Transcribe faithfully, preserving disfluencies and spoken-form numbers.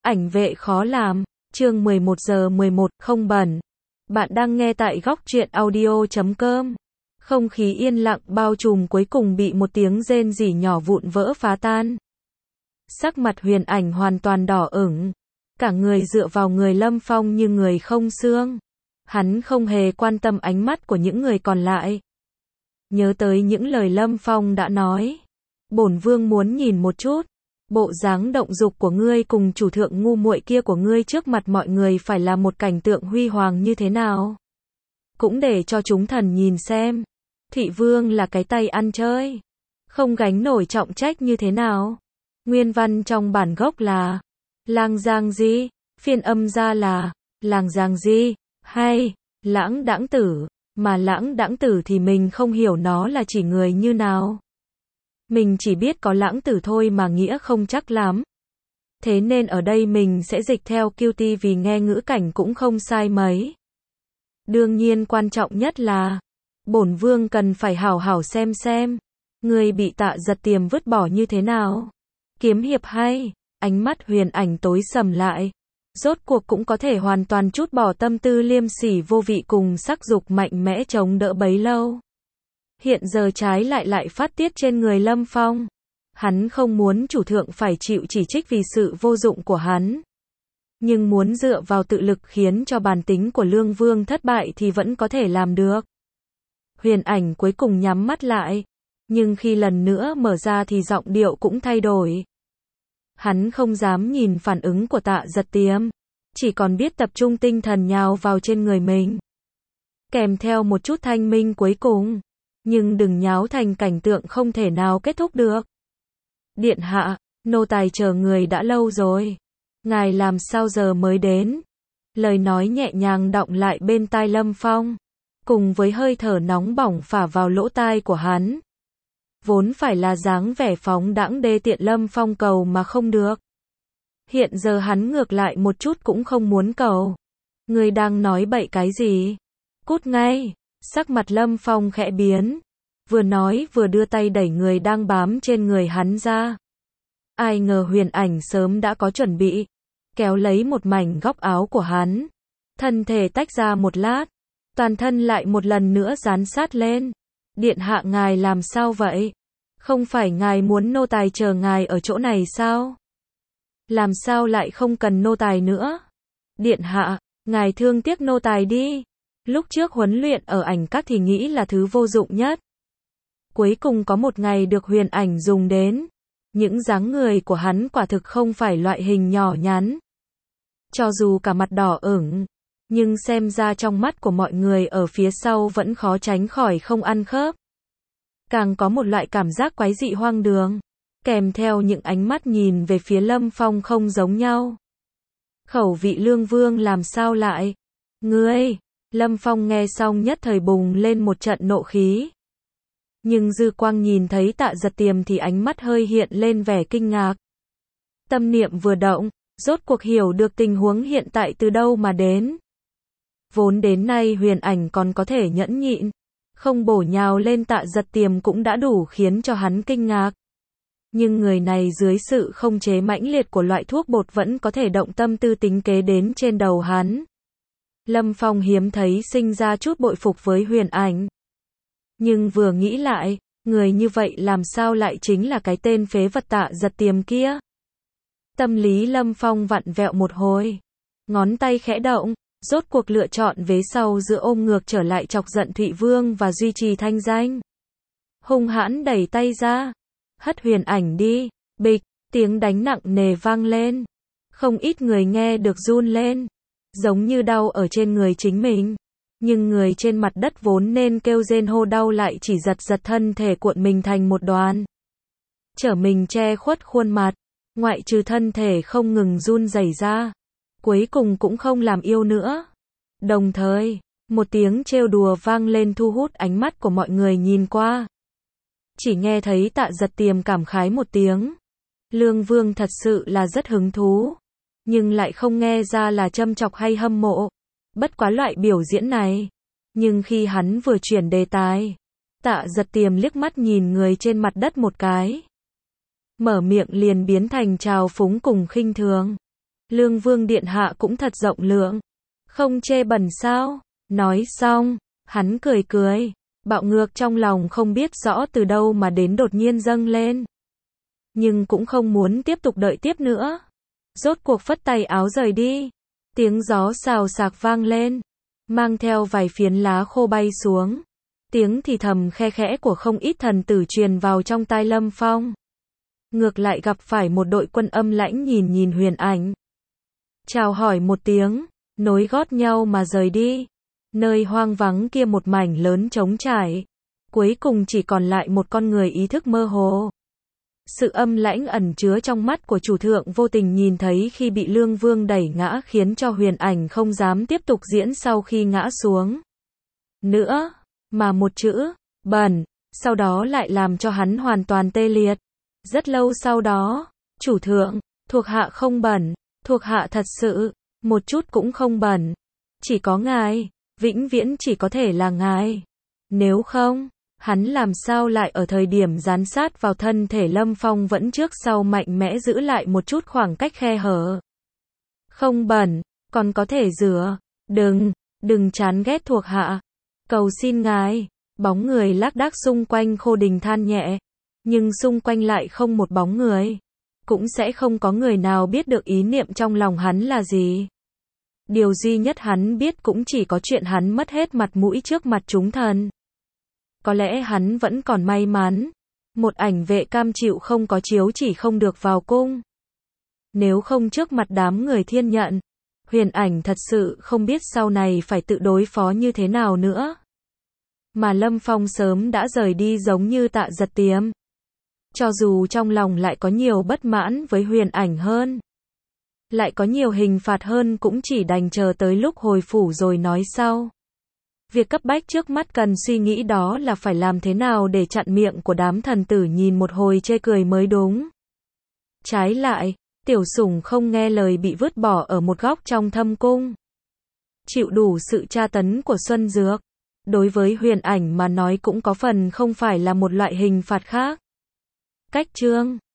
Ảnh vệ khó làm, chương mười một giờ mười một, không bẩn. Bạn đang nghe tại góc truyện audio chấm com. Không khí yên lặng bao trùm cuối cùng bị một tiếng rên rỉ nhỏ vụn vỡ phá tan. Sắc mặt Huyền Ảnh hoàn toàn đỏ ửng. Cả người dựa vào người Lâm Phong như người không xương. Hắn không hề quan tâm ánh mắt của những người còn lại. Nhớ tới những lời Lâm Phong đã nói. Bổn vương muốn nhìn một chút. Bộ dáng động dục của ngươi cùng chủ thượng ngu muội kia của ngươi trước mặt mọi người phải là một cảnh tượng huy hoàng như thế nào. Cũng để cho chúng thần nhìn xem. Thị vương là cái tay ăn chơi. Không gánh nổi trọng trách như thế nào. Nguyên văn trong bản gốc là Lang Giang Di, phiên âm ra là Lang Giang Di, hay Lãng Đãng Tử, mà Lãng Đãng Tử thì mình không hiểu nó là chỉ người như nào. Mình chỉ biết có lãng tử thôi mà nghĩa không chắc lắm. Thế nên ở đây mình sẽ dịch theo Qt vì nghe ngữ cảnh cũng không sai mấy. Đương nhiên quan trọng nhất là bổn vương cần phải hảo hảo xem xem người bị Tạ Giật Tiềm vứt bỏ như thế nào. Kiếm hiệp hay, ánh mắt Huyền Ảnh tối sầm lại. Rốt cuộc cũng có thể hoàn toàn trút bỏ tâm tư liêm sỉ vô vị cùng sắc dục mạnh mẽ chống đỡ bấy lâu. Hiện giờ trái lại lại phát tiết trên người Lâm Phong. Hắn không muốn chủ thượng phải chịu chỉ trích vì sự vô dụng của hắn. Nhưng muốn dựa vào tự lực khiến cho bản tính của Lương Vương thất bại thì vẫn có thể làm được. Huyền Ảnh cuối cùng nhắm mắt lại. Nhưng khi lần nữa mở ra thì giọng điệu cũng thay đổi. Hắn không dám nhìn phản ứng của Tạ Giật Tiềm. Chỉ còn biết tập trung tinh thần nhào vào trên người mình. Kèm theo một chút thanh minh cuối cùng. Nhưng đừng nháo thành cảnh tượng không thể nào kết thúc được. Điện hạ, nô tài chờ người đã lâu rồi. Ngài làm sao giờ mới đến? Lời nói nhẹ nhàng đọng lại bên tai Lâm Phong. Cùng với hơi thở nóng bỏng phả vào lỗ tai của hắn. Vốn phải là dáng vẻ phóng đãng đê tiện Lâm Phong cầu mà không được. Hiện giờ hắn ngược lại một chút cũng không muốn cầu. Người đang nói bậy cái gì? Cút ngay! Sắc mặt Lâm Phong khẽ biến. Vừa nói vừa đưa tay đẩy người đang bám trên người hắn ra. Ai ngờ Huyền Ảnh sớm đã có chuẩn bị. Kéo lấy một mảnh góc áo của hắn. Thân thể tách ra một lát. Toàn thân lại một lần nữa dán sát lên. Điện hạ ngài làm sao vậy? Không phải ngài muốn nô tài chờ ngài ở chỗ này sao? Làm sao lại không cần nô tài nữa? Điện hạ, ngài thương tiếc nô tài đi. Lúc trước huấn luyện ở ảnh các thì nghĩ là thứ vô dụng nhất. Cuối cùng có một ngày được Huyền Ảnh dùng đến. Những dáng người của hắn quả thực không phải loại hình nhỏ nhắn. Cho dù cả mặt đỏ ửng, nhưng xem ra trong mắt của mọi người ở phía sau vẫn khó tránh khỏi không ăn khớp. Càng có một loại cảm giác quái dị hoang đường, kèm theo những ánh mắt nhìn về phía Lâm Phong không giống nhau. Khẩu vị Lương Vương làm sao lại? Ngươi! Lâm Phong nghe xong nhất thời bùng lên một trận nộ khí. Nhưng dư quang nhìn thấy Tạ Giật Tiềm thì ánh mắt hơi hiện lên vẻ kinh ngạc. Tâm niệm vừa động, rốt cuộc hiểu được tình huống hiện tại từ đâu mà đến. Vốn đến nay Huyền Ảnh còn có thể nhẫn nhịn, không bổ nhào lên Tạ Giật Tiềm cũng đã đủ khiến cho hắn kinh ngạc. Nhưng người này dưới sự không chế mãnh liệt của loại thuốc bột vẫn có thể động tâm tư tính kế đến trên đầu hắn. Lâm Phong hiếm thấy sinh ra chút bội phục với Huyền Ảnh. Nhưng vừa nghĩ lại, người như vậy làm sao lại chính là cái tên phế vật Tạ Giật Tiềm kia. Tâm lý Lâm Phong vặn vẹo một hồi. Ngón tay khẽ động, rốt cuộc lựa chọn vế sau giữa ôm ngược trở lại chọc giận Thụy Vương và duy trì thanh danh. Hung hãn đẩy tay ra. Hất Huyền Ảnh đi. Bịch, tiếng đánh nặng nề vang lên. Không ít người nghe được run lên. Giống như đau ở trên người chính mình. Nhưng người trên mặt đất vốn nên kêu rên hô đau lại chỉ giật giật thân thể cuộn mình thành một đoàn. Trở mình che khuất khuôn mặt. Ngoại trừ thân thể không ngừng run rẩy ra. Cuối cùng cũng không làm yêu nữa. Đồng thời, một tiếng trêu đùa vang lên thu hút ánh mắt của mọi người nhìn qua. Chỉ nghe thấy Tạ Giật Tiềm cảm khái một tiếng. Lương Vương thật sự là rất hứng thú. Nhưng lại không nghe ra là châm chọc hay hâm mộ. Bất quá loại biểu diễn này. Nhưng khi hắn vừa chuyển đề tài, Tạ Giật Tiềm liếc mắt nhìn người trên mặt đất một cái. Mở miệng liền biến thành trào phúng cùng khinh thường. Lương Vương điện hạ cũng thật rộng lượng. Không chê bẩn sao? Nói xong, hắn cười cười. Bạo ngược trong lòng không biết rõ từ đâu mà đến đột nhiên dâng lên. Nhưng cũng không muốn tiếp tục đợi tiếp nữa. Rốt cuộc phất tay áo rời đi. Tiếng gió xào xạc vang lên. Mang theo vài phiến lá khô bay xuống. Tiếng thì thầm khe khẽ của không ít thần tử truyền vào trong tai Lâm Phong. Ngược lại gặp phải một đội quân âm lãnh nhìn nhìn Huyền Ảnh. Chào hỏi một tiếng, nối gót nhau mà rời đi. Nơi hoang vắng kia một mảnh lớn trống trải. Cuối cùng chỉ còn lại một con người ý thức mơ hồ. Sự âm lãnh ẩn chứa trong mắt của chủ thượng vô tình nhìn thấy khi bị Lương Vương đẩy ngã khiến cho Huyền Ảnh không dám tiếp tục diễn sau khi ngã xuống. Nữa, mà một chữ, bẩn, sau đó lại làm cho hắn hoàn toàn tê liệt. Rất lâu sau đó, chủ thượng, thuộc hạ không bẩn, thuộc hạ thật sự, một chút cũng không bẩn. Chỉ có ngài, vĩnh viễn chỉ có thể là ngài. Nếu không, hắn làm sao lại ở thời điểm dán sát vào thân thể Lâm Phong vẫn trước sau mạnh mẽ giữ lại một chút khoảng cách khe hở. Không bẩn, còn có thể rửa. Đừng, đừng chán ghét thuộc hạ. Cầu xin ngài. Bóng người lác đác xung quanh Khô Đình than nhẹ. Nhưng xung quanh lại không một bóng người. Cũng sẽ không có người nào biết được ý niệm trong lòng hắn là gì. Điều duy nhất hắn biết cũng chỉ có chuyện hắn mất hết mặt mũi trước mặt chúng thần. Có lẽ hắn vẫn còn may mắn. Một ảnh vệ cam chịu không có chiếu chỉ không được vào cung. Nếu không trước mặt đám người thiên nhận, Huyền Ảnh thật sự không biết sau này phải tự đối phó như thế nào nữa. Mà Lâm Phong sớm đã rời đi giống như Tạ Giật Tiềm. Cho dù trong lòng lại có nhiều bất mãn với Huyền Ảnh hơn, lại có nhiều hình phạt hơn cũng chỉ đành chờ tới lúc hồi phủ rồi nói sau. Việc cấp bách trước mắt cần suy nghĩ đó là phải làm thế nào để chặn miệng của đám thần tử nhìn một hồi chê cười mới đúng. Trái lại, Tiểu Sủng không nghe lời bị vứt bỏ ở một góc trong thâm cung. Chịu đủ sự tra tấn của Xuân Dược. Đối với Huyền Ảnh mà nói cũng có phần không phải là một loại hình phạt khác. Cách chương